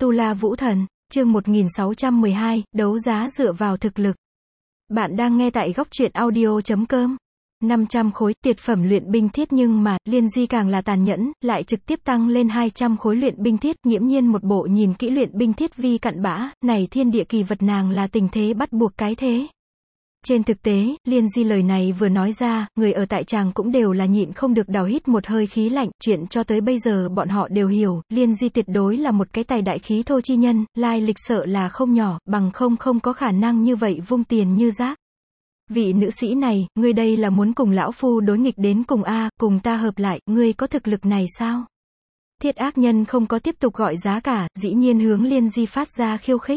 Tu La Vũ Thần, chương 1612, đấu giá dựa vào thực lực. Bạn đang nghe tại góc truyện audio.com. 500 khối tuyệt phẩm luyện binh thiết, nhưng mà, Liên Di càng là tàn nhẫn, lại trực tiếp tăng lên 200 khối luyện binh thiết, nghiễm nhiên một bộ nhìn kỹ luyện binh thiết vi cặn bã, này thiên địa kỳ vật nàng là tình thế bắt buộc cái thế. Trên thực tế, Liên Di lời này vừa nói ra, người ở tại tràng cũng đều là nhịn không được đào hít một hơi khí lạnh, chuyện cho tới bây giờ bọn họ đều hiểu, Liên Di tuyệt đối là một cái tài đại khí thô chi nhân, lai lịch sợ là không nhỏ, bằng không có khả năng như vậy vung tiền như rác. Vị nữ sĩ này, ngươi đây là muốn cùng lão phu đối nghịch đến cùng a, cùng ta hợp lại, ngươi có thực lực này sao? Thiết ác nhân không có tiếp tục gọi giá cả, dĩ nhiên hướng Liên Di phát ra khiêu khích.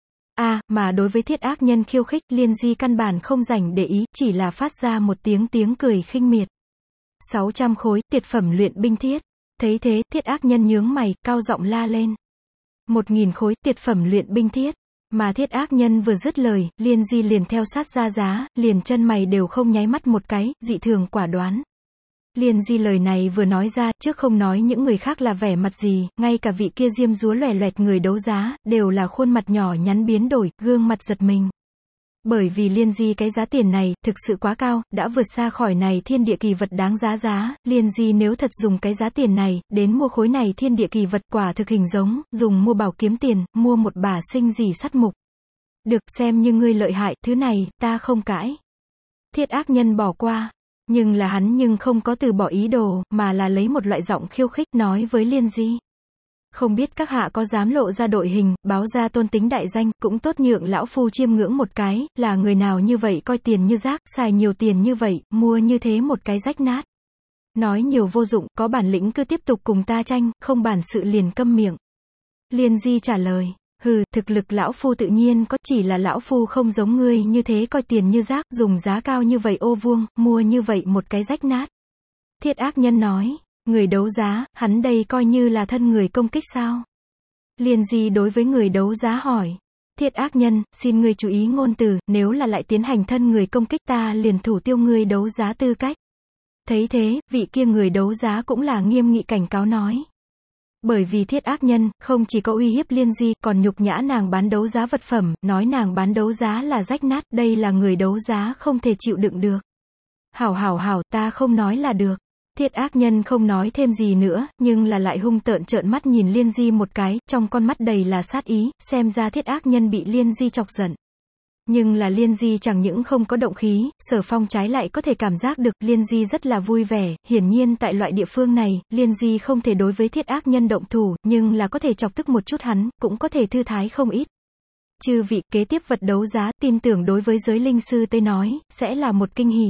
Mà đối với thiết ác nhân khiêu khích, Liên Di căn bản không rảnh để ý, chỉ là phát ra một tiếng cười khinh miệt. 600 khối, tuyệt phẩm luyện binh thiết. Thấy thế, thiết ác nhân nhướng mày, cao giọng la lên. 1000 khối, tuyệt phẩm luyện binh thiết. Mà thiết ác nhân vừa dứt lời, Liên Di liền theo sát ra giá, liền chân mày đều không nháy mắt một cái, dị thường quả đoán. Liên Di lời này vừa nói ra, trước không nói những người khác là vẻ mặt gì, ngay cả vị kia diêm dúa loè loẹt người đấu giá, đều là khuôn mặt nhỏ nhắn biến đổi, gương mặt giật mình. Bởi vì Liên Di cái giá tiền này, thực sự quá cao, đã vượt xa khỏi này thiên địa kỳ vật đáng giá, Liên Di nếu thật dùng cái giá tiền này, đến mua khối này thiên địa kỳ vật, quả thực hình giống, dùng mua bảo kiếm tiền, mua một bả sinh gì sắt mục. Được, xem như ngươi lợi hại, thứ này, ta không cãi. Thiết ác nhân bỏ qua. Nhưng là hắn không có từ bỏ ý đồ, mà là lấy một loại giọng khiêu khích nói với Liên Di. Không biết các hạ có dám lộ ra đội hình, báo ra tôn tính đại danh, cũng tốt nhượng lão phu chiêm ngưỡng một cái, là người nào như vậy coi tiền như rác, xài nhiều tiền như vậy, mua như thế một cái rách nát. Nói nhiều vô dụng, có bản lĩnh cứ tiếp tục cùng ta tranh, không bản sự liền câm miệng. Liên Di trả lời. Thực lực lão phu tự nhiên có, chỉ là lão phu không giống ngươi như thế coi tiền như rác, dùng giá cao như vậy ô vuông, mua như vậy một cái rách nát. Thiết ác nhân nói, người đấu giá, hắn đây coi như là thân người công kích sao? Liên Di đối với người đấu giá hỏi. Thiết ác nhân, xin ngươi chú ý ngôn từ, nếu là lại tiến hành thân người công kích ta liền thủ tiêu ngươi đấu giá tư cách. Thấy thế, vị kia người đấu giá cũng là nghiêm nghị cảnh cáo nói. Bởi vì thiết ác nhân, không chỉ có uy hiếp Liên Di, còn nhục nhã nàng bán đấu giá vật phẩm, nói nàng bán đấu giá là rách nát, đây là người đấu giá không thể chịu đựng được. Hảo, ta không nói là được. Thiết ác nhân không nói thêm gì nữa, nhưng là lại hung tợn trợn mắt nhìn Liên Di một cái, trong con mắt đầy là sát ý, xem ra thiết ác nhân bị Liên Di chọc giận. Nhưng là Liên Di chẳng những không có động khí, Sở Phong trái lại có thể cảm giác được, Liên Di rất là vui vẻ, hiển nhiên tại loại địa phương này, Liên Di không thể đối với thiết ác nhân động thủ, nhưng là có thể chọc tức một chút hắn, cũng có thể thư thái không ít. Chư vị, kế tiếp vật đấu giá, tin tưởng đối với giới linh sư Tây nói, sẽ là một kinh hỉ.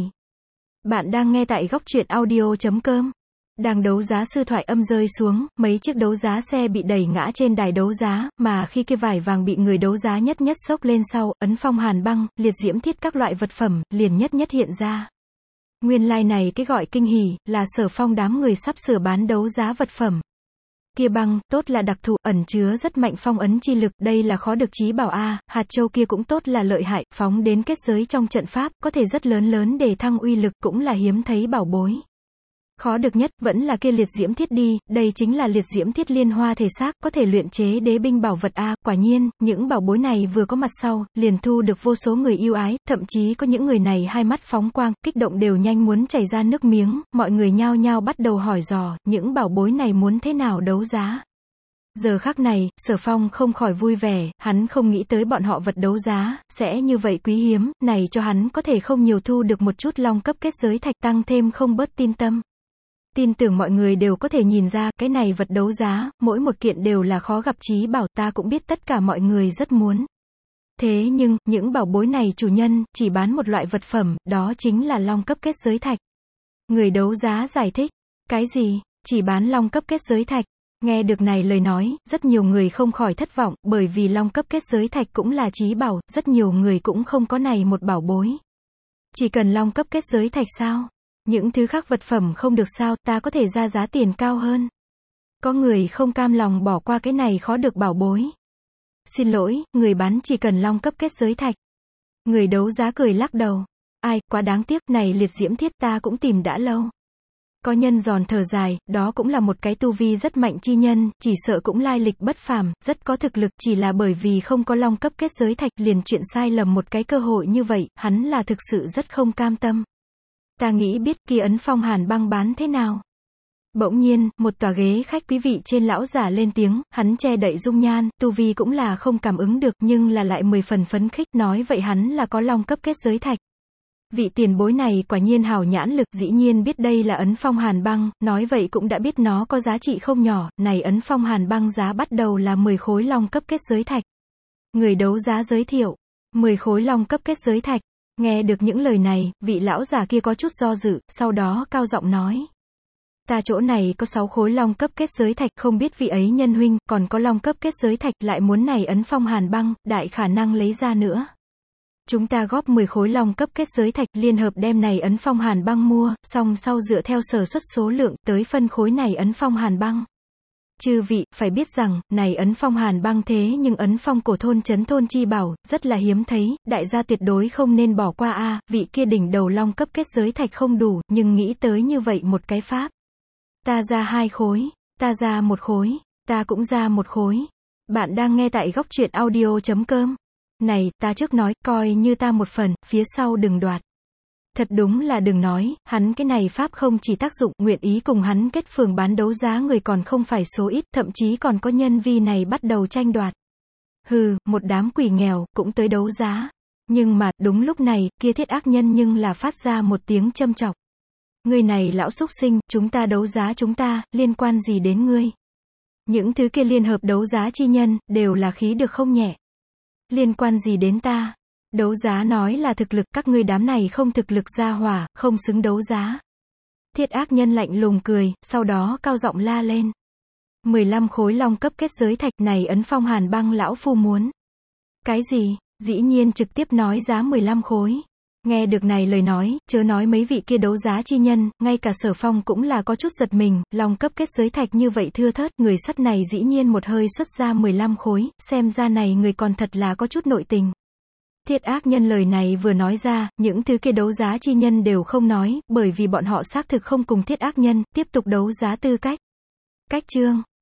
Bạn đang nghe tại góc truyện audio.com. Đang đấu giá sư thoại âm rơi xuống, mấy chiếc đấu giá xe bị đẩy ngã trên đài đấu giá, mà khi kia vải vàng bị người đấu giá nhất xốc lên sau, ấn phong hàn băng, liệt diễm thiết các loại vật phẩm, liền nhất hiện ra. Nguyên lai này cái gọi kinh hỉ, là Sở Phong đám người sắp sửa bán đấu giá vật phẩm. Kia băng, tốt là đặc thù, ẩn chứa rất mạnh phong ấn chi lực, đây là khó được chí bảo hạt châu kia cũng tốt là lợi hại, phóng đến kết giới trong trận pháp, có thể rất lớn để thăng uy lực, cũng là hiếm thấy bảo bối. Khó được nhất, vẫn là kia liệt diễm thiết đi, đây chính là liệt diễm thiết liên hoa thể xác, có thể luyện chế đế binh bảo vật quả nhiên, những bảo bối này vừa có mặt sau, liền thu được vô số người yêu ái, thậm chí có những người này hai mắt phóng quang, kích động đều nhanh muốn chảy ra nước miếng, mọi người nhao nhao bắt đầu hỏi dò, những bảo bối này muốn thế nào đấu giá. Giờ khắc này, Sở Phong không khỏi vui vẻ, hắn không nghĩ tới bọn họ vật đấu giá, sẽ như vậy quý hiếm, này cho hắn có thể không nhiều thu được một chút long cấp kết giới thạch tăng thêm không bớt tin tâm. Tin tưởng mọi người đều có thể nhìn ra, cái này vật đấu giá, mỗi một kiện đều là khó gặp chí bảo, ta cũng biết tất cả mọi người rất muốn. Thế nhưng, những bảo bối này chủ nhân, chỉ bán một loại vật phẩm, đó chính là long cấp kết giới thạch. Người đấu giá giải thích, cái gì, chỉ bán long cấp kết giới thạch. Nghe được này lời nói, rất nhiều người không khỏi thất vọng, bởi vì long cấp kết giới thạch cũng là chí bảo, rất nhiều người cũng không có này một bảo bối. Chỉ cần long cấp kết giới thạch sao? Những thứ khác vật phẩm không được sao, ta có thể ra giá tiền cao hơn. Có người không cam lòng bỏ qua cái này khó được bảo bối. Xin lỗi, người bán chỉ cần long cấp kết giới thạch. Người đấu giá cười lắc đầu. Ai, quá đáng tiếc, này liệt diễm thiết ta cũng tìm đã lâu. Có nhân giòn thở dài, đó cũng là một cái tu vi rất mạnh chi nhân, chỉ sợ cũng lai lịch bất phàm, rất có thực lực, chỉ là bởi vì không có long cấp kết giới thạch, liền chuyện sai lầm một cái cơ hội như vậy, hắn là thực sự rất không cam tâm. Ta nghĩ biết kia ấn phong hàn băng bán thế nào. Bỗng nhiên, một tòa ghế khách quý vị trên lão giả lên tiếng, hắn che đậy dung nhan, tu vi cũng là không cảm ứng được, nhưng là lại 10 phần phấn khích, nói vậy hắn là có long cấp kết giới thạch. Vị tiền bối này quả nhiên hảo nhãn lực, dĩ nhiên biết đây là ấn phong hàn băng, nói vậy cũng đã biết nó có giá trị không nhỏ, này ấn phong hàn băng giá bắt đầu là 10 khối long cấp kết giới thạch. Người đấu giá giới thiệu, 10 khối long cấp kết giới thạch. Nghe được những lời này, vị lão già kia có chút do dự, sau đó cao giọng nói. Ta chỗ này có 6 khối long cấp kết giới thạch, không biết vị ấy nhân huynh, còn có long cấp kết giới thạch, lại muốn này ấn phong hàn băng, đại khả năng lấy ra nữa. Chúng ta góp 10 khối long cấp kết giới thạch, liên hợp đem này ấn phong hàn băng mua, xong sau dựa theo sở suất số lượng, tới phân khối này ấn phong hàn băng. Chư vị, phải biết rằng, này ấn phong hàn băng thế nhưng ấn phong cổ thôn trấn thôn chi bảo, rất là hiếm thấy, đại gia tuyệt đối không nên bỏ qua a. Vị kia đỉnh đầu long cấp kết giới thạch không đủ, nhưng nghĩ tới như vậy một cái pháp. Ta ra 2 khối, ta ra 1 khối, ta cũng ra 1 khối. Bạn đang nghe tại góc truyện audio.com. Này, ta trước nói, coi như ta một phần, phía sau đừng đoạt. Thật đúng là đừng nói, hắn cái này pháp không chỉ tác dụng, nguyện ý cùng hắn kết phường bán đấu giá người còn không phải số ít, thậm chí còn có nhân vi này bắt đầu tranh đoạt. Hừ, một đám quỷ nghèo, cũng tới đấu giá. Nhưng mà, đúng lúc này, kia thiết ác nhân nhưng là phát ra một tiếng châm chọc. Ngươi này lão xúc sinh, chúng ta đấu giá chúng ta, liên quan gì đến ngươi? Những thứ kia liên hợp đấu giá chi nhân, đều là khí được không nhẹ. Liên quan gì đến ta? Đấu giá nói là thực lực, các ngươi đám này không thực lực ra hỏa, không xứng đấu giá. Thiết ác nhân lạnh lùng cười, sau đó cao giọng la lên. 15 khối long cấp kết giới thạch này ấn phong hàn băng lão phu muốn. Cái gì? Dĩ nhiên trực tiếp nói giá 15 khối. Nghe được này lời nói, chớ nói mấy vị kia đấu giá chi nhân, ngay cả Sở Phong cũng là có chút giật mình, long cấp kết giới thạch như vậy thưa thớt, người sắt này dĩ nhiên một hơi xuất ra 15 khối, xem ra này người còn thật là có chút nội tình. Thiết ác nhân lời này vừa nói ra, những thứ kia đấu giá chi nhân đều không nói, bởi vì bọn họ xác thực không cùng thiết ác nhân, tiếp tục đấu giá tư cách. Cách chương.